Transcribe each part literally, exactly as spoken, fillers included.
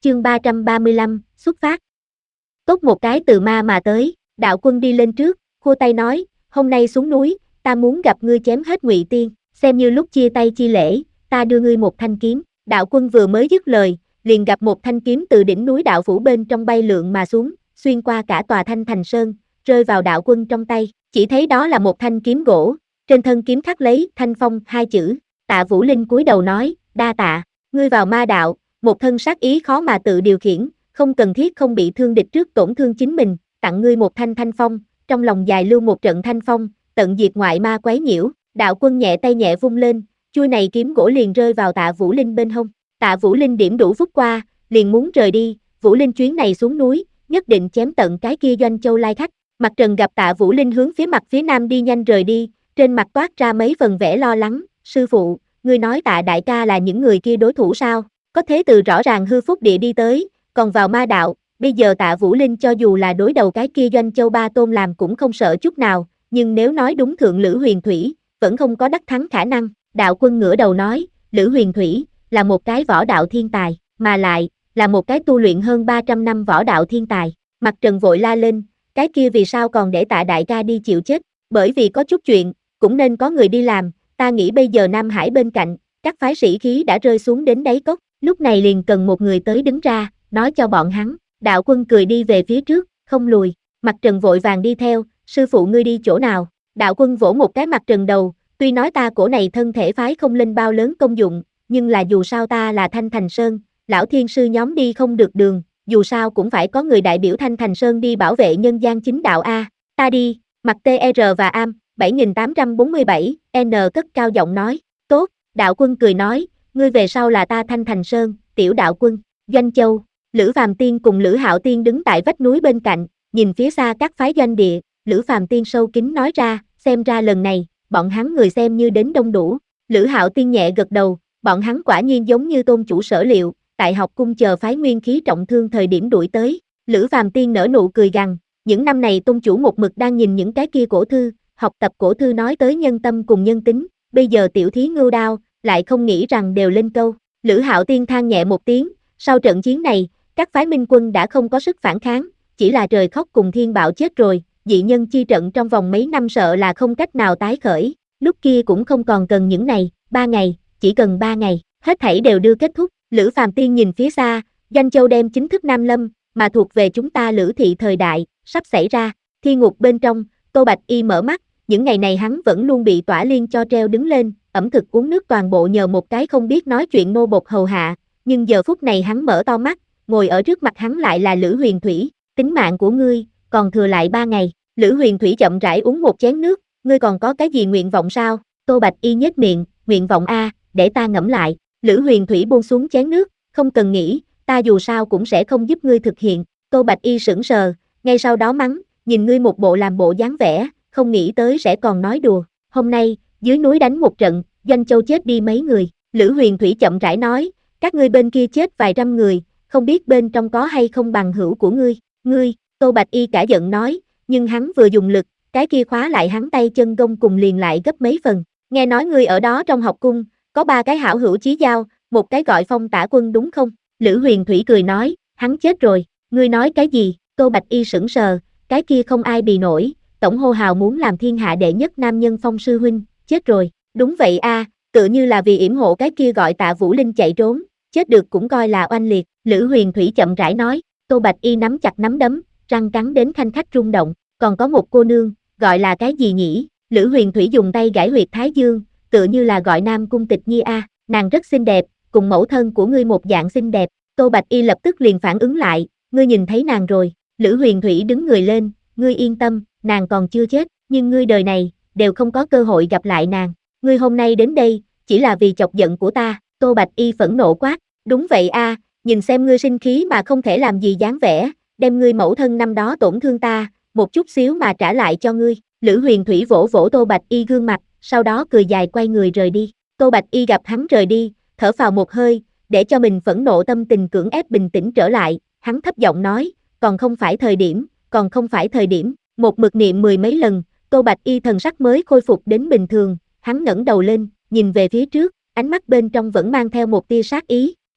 chương ba trăm ba mươi lăm, xuất phát. Tốt một cái từ ma mà tới, đạo quân đi lên trước, khua tay nói, hôm nay xuống núi, ta muốn gặp ngươi chém hết Ngụy Tiên, xem như lúc chia tay chi lễ, ta đưa ngươi một thanh kiếm. Đạo quân vừa mới dứt lời, liền gặp một thanh kiếm từ đỉnh núi đạo phủ bên trong bay lượn mà xuống, xuyên qua cả tòa Thanh Thành Sơn, rơi vào đạo quân trong tay, chỉ thấy đó là một thanh kiếm gỗ, trên thân kiếm khắc lấy Thanh Phong hai chữ. Tạ Vũ Linh cúi đầu nói, đa tạ, ngươi vào ma đạo, một thân sát ý khó mà tự điều khiển, không cần thiết không bị thương địch trước tổn thương chính mình, tặng ngươi một thanh Thanh Phong, trong lòng dài lưu một trận Thanh Phong, tận diệt ngoại ma quấy nhiễu. Đạo quân nhẹ tay nhẹ vung lên, chuôi này kiếm gỗ liền rơi vào Tạ Vũ Linh bên hông. Tạ Vũ Linh điểm đủ phút qua, liền muốn rời đi, Vũ Linh chuyến này xuống núi, nhất định chém tận cái kia Doanh Châu lai khách. Mặt Trần gặp Tạ Vũ Linh hướng phía mặt phía nam đi nhanh rời đi, trên mặt toát ra mấy phần vẻ lo lắng, sư phụ, ngươi nói Tạ đại ca là những người kia đối thủ sao? Có thế từ rõ ràng hư phúc địa đi tới, còn vào ma đạo, bây giờ Tạ Vũ Linh cho dù là đối đầu cái kia Doanh Châu ba tôn làm cũng không sợ chút nào, nhưng nếu nói đúng thượng Lữ Huyền Thủy, vẫn không có đắc thắng khả năng. Đạo quân ngửa đầu nói, Lữ Huyền Thủy là một cái võ đạo thiên tài, mà lại là một cái tu luyện hơn ba trăm năm võ đạo thiên tài. Mặt Trần vội la lên, cái kia vì sao còn để Tạ đại ca đi chịu chết? Bởi vì có chút chuyện, cũng nên có người đi làm, ta nghĩ bây giờ Nam Hải bên cạnh, các phái sĩ khí đã rơi xuống đến đáy cốc, lúc này liền cần một người tới đứng ra, nói cho bọn hắn. Đạo quân cười đi về phía trước, không lùi. Mặt Trần vội vàng đi theo, sư phụ ngươi đi chỗ nào? Đạo quân vỗ một cái Mặt Trần đầu, tuy nói ta cổ này thân thể phái không lên bao lớn công dụng, nhưng là dù sao ta là Thanh Thành Sơn, lão thiên sư nhóm đi không được đường, dù sao cũng phải có người đại biểu Thanh Thành Sơn đi bảo vệ nhân gian chính đạo a. Ta đi. Mặt tê rờ và am, bảy nghìn tám trăm bốn mươi bảy, N cất cao giọng nói, tốt. Đạo quân cười nói, ngươi về sau là ta Thanh Thành Sơn, tiểu đạo quân. Doanh Châu, Lữ Phàm Tiên cùng Lữ Hạo Tiên đứng tại vách núi bên cạnh, nhìn phía xa các phái doanh địa. Lữ Phàm Tiên sâu kín nói ra, xem ra lần này, bọn hắn người xem như đến đông đủ. Lữ Hạo Tiên nhẹ gật đầu, bọn hắn quả nhiên giống như tôn chủ sở liệu, tại học cung chờ phái nguyên khí trọng thương thời điểm đuổi tới. Lữ Phàm Tiên nở nụ cười gằn, những năm này tôn chủ một mực đang nhìn những cái kia cổ thư, học tập cổ thư nói tới nhân tâm cùng nhân tính, bây giờ tiểu thí ngưu đao, lại không nghĩ rằng đều lên câu. Lữ Hạo Tiên than nhẹ một tiếng, sau trận chiến này, các phái minh quân đã không có sức phản kháng, chỉ là trời khóc cùng thiên bạo chết rồi, dị nhân chi trận trong vòng mấy năm sợ là không cách nào tái khởi, lúc kia cũng không còn cần những này, ba ngày, chỉ cần ba ngày, hết thảy đều đưa kết thúc. Lữ Phàm Tiên nhìn phía xa, Doanh Châu đem chính thức Nam Lâm, mà thuộc về chúng ta Lữ thị thời đại, sắp xảy ra. Thiên ngục bên trong, Tô Bạch Y mở mắt, những ngày này hắn vẫn luôn bị Tỏa Liên cho treo đứng lên, ẩm thực uống nước toàn bộ nhờ một cái không biết nói chuyện nô bộc hầu hạ, nhưng giờ phút này hắn mở to mắt, ngồi ở trước mặt hắn lại là Lữ Huyền Thủy, tính mạng của ngươi, còn thừa lại ba ngày. Lữ Huyền Thủy chậm rãi uống một chén nước, ngươi còn có cái gì nguyện vọng sao? Tô Bạch Y nhếch miệng, nguyện vọng a, để ta ngẫm lại. Lữ Huyền Thủy buông xuống chén nước, không cần nghĩ, ta dù sao cũng sẽ không giúp ngươi thực hiện. Tô Bạch Y sững sờ, ngay sau đó mắng, nhìn ngươi một bộ làm bộ dáng vẻ, không nghĩ tới sẽ còn nói đùa. Hôm nay, dưới núi đánh một trận, Doanh Châu chết đi mấy người. Lữ Huyền Thủy chậm rãi nói, các ngươi bên kia chết vài trăm người, không biết bên trong có hay không bằng hữu của ngươi. Ngươi, Tô Bạch Y cả giận nói, nhưng hắn vừa dùng lực, cái kia khóa lại hắn tay chân gông cùng liền lại gấp mấy phần. Nghe nói ngươi ở đó trong học cung, có ba cái hảo hữu chí giao, một cái gọi Phong Tả Quân đúng không? Lữ Huyền Thủy cười nói, hắn chết rồi, ngươi nói cái gì? Tô Bạch Y sững sờ, cái kia không ai bì nổi, tổng hô hào muốn làm thiên hạ đệ nhất nam nhân Phong sư huynh, chết rồi. Đúng vậy a, à, tự như là vì yểm hộ cái kia gọi Tạ Vũ Linh chạy trốn, chết được cũng coi là oanh liệt. Lữ Huyền Thủy chậm rãi nói. Tô Bạch Y nắm chặt nắm đấm, răng cắn đến khanh khách rung động, còn có một cô nương, gọi là cái gì nhỉ? Lữ Huyền Thủy dùng tay gãi huyệt thái dương, tựa như là gọi Nam Cung Tịch Nhi a, à, nàng rất xinh đẹp, cùng mẫu thân của ngươi một dạng xinh đẹp. Tô Bạch Y lập tức liền phản ứng lại, ngươi nhìn thấy nàng rồi. Lữ Huyền Thủy đứng người lên, ngươi yên tâm, nàng còn chưa chết, nhưng ngươi đời này, đều không có cơ hội gặp lại nàng. Ngươi hôm nay đến đây, chỉ là vì chọc giận của ta. Tô Bạch Y phẫn nộ quát, đúng vậy a, à, nhìn xem ngươi sinh khí mà không thể làm gì dáng vẻ, đem ngươi mẫu thân năm đó tổn thương ta, một chút xíu mà trả lại cho ngươi. Lữ Huyền Thủy vỗ vỗ Tô Bạch Y gương mặt, sau đó cười dài quay người rời đi. Tô Bạch Y gặp hắn rời đi, thở phào một hơi, để cho mình phẫn nộ tâm tình cưỡng ép bình tĩnh trở lại, hắn thấp giọng nói, còn không phải thời điểm, còn không phải thời điểm. Một mực niệm mười mấy lần, Tô Bạch Y thần sắc mới khôi phục đến bình thường, hắn ngẩng đầu lên, nhìn về phía trước, ánh mắt bên trong vẫn mang theo một tia sát ý.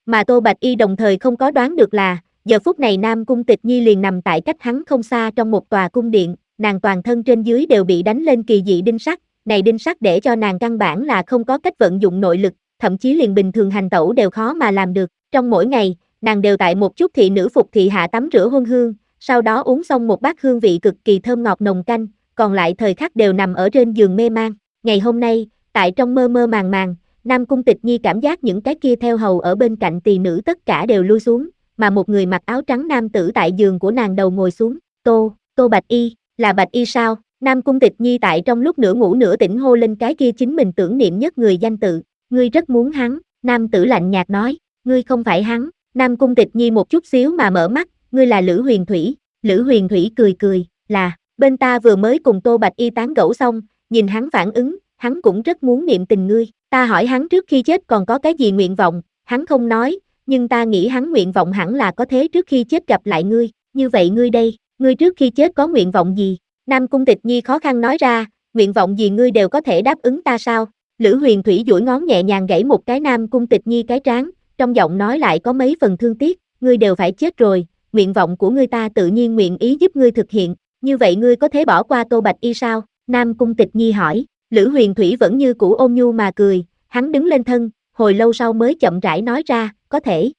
Mà Tô Bạch Y đồng thời không có đoán được là, giờ phút này Nam Cung Tịch Nhi liền nằm tại cách hắn không xa trong một tòa cung điện, nàng toàn thân trên dưới đều bị đánh lên kỳ dị đinh sắt, này đinh sắt để cho nàng căn bản là không có cách vận dụng nội lực, thậm chí liền bình thường hành tẩu đều khó mà làm được. Trong mỗi ngày, nàng đều tại một chút thị nữ phục thị hạ tắm rửa huân hương, sau đó uống xong một bát hương vị cực kỳ thơm ngọt nồng canh, còn lại thời khắc đều nằm ở trên giường mê man. Ngày hôm nay, tại trong mơ mơ màng màng, Nam Cung Tịch Nhi cảm giác những cái kia theo hầu ở bên cạnh tỳ nữ tất cả đều lui xuống, mà một người mặc áo trắng nam tử tại giường của nàng đầu ngồi xuống. Tô, Tô Bạch Y, là Bạch Y sao? Nam Cung Tịch Nhi tại trong lúc nửa ngủ nửa tỉnh hô lên cái kia chính mình tưởng niệm nhất người danh tự. Ngươi rất muốn hắn, nam tử lạnh nhạt nói, ngươi không phải hắn. Nam Cung Tịch Nhi một chút xíu mà mở mắt, ngươi là Lữ Huyền Thủy. Lữ Huyền Thủy cười cười, là, bên ta vừa mới cùng Tô Bạch Y tán gẫu xong, nhìn hắn phản ứng, hắn cũng rất muốn niệm tình ngươi. Ta hỏi hắn trước khi chết còn có cái gì nguyện vọng, hắn không nói, nhưng ta nghĩ hắn nguyện vọng hẳn là có thế trước khi chết gặp lại ngươi. Như vậy ngươi đây, ngươi trước khi chết có nguyện vọng gì? Nam Cung Tịch Nhi khó khăn nói ra, nguyện vọng gì ngươi đều có thể đáp ứng ta sao? Lữ Huyền Thủy duỗi ngón nhẹ nhàng gãy một cái Nam Cung Tịch Nhi cái trán, trong giọng nói lại có mấy phần thương tiếc, ngươi đều phải chết rồi, nguyện vọng của ngươi ta tự nhiên nguyện ý giúp ngươi thực hiện, như vậy ngươi có thể bỏ qua Tô Bạch Y sao? Nam Cung Tịch Nhi hỏi. Lữ Huyền Thủy vẫn như cũ ôn nhu mà cười, hắn đứng lên thân, hồi lâu sau mới chậm rãi nói ra, có thể.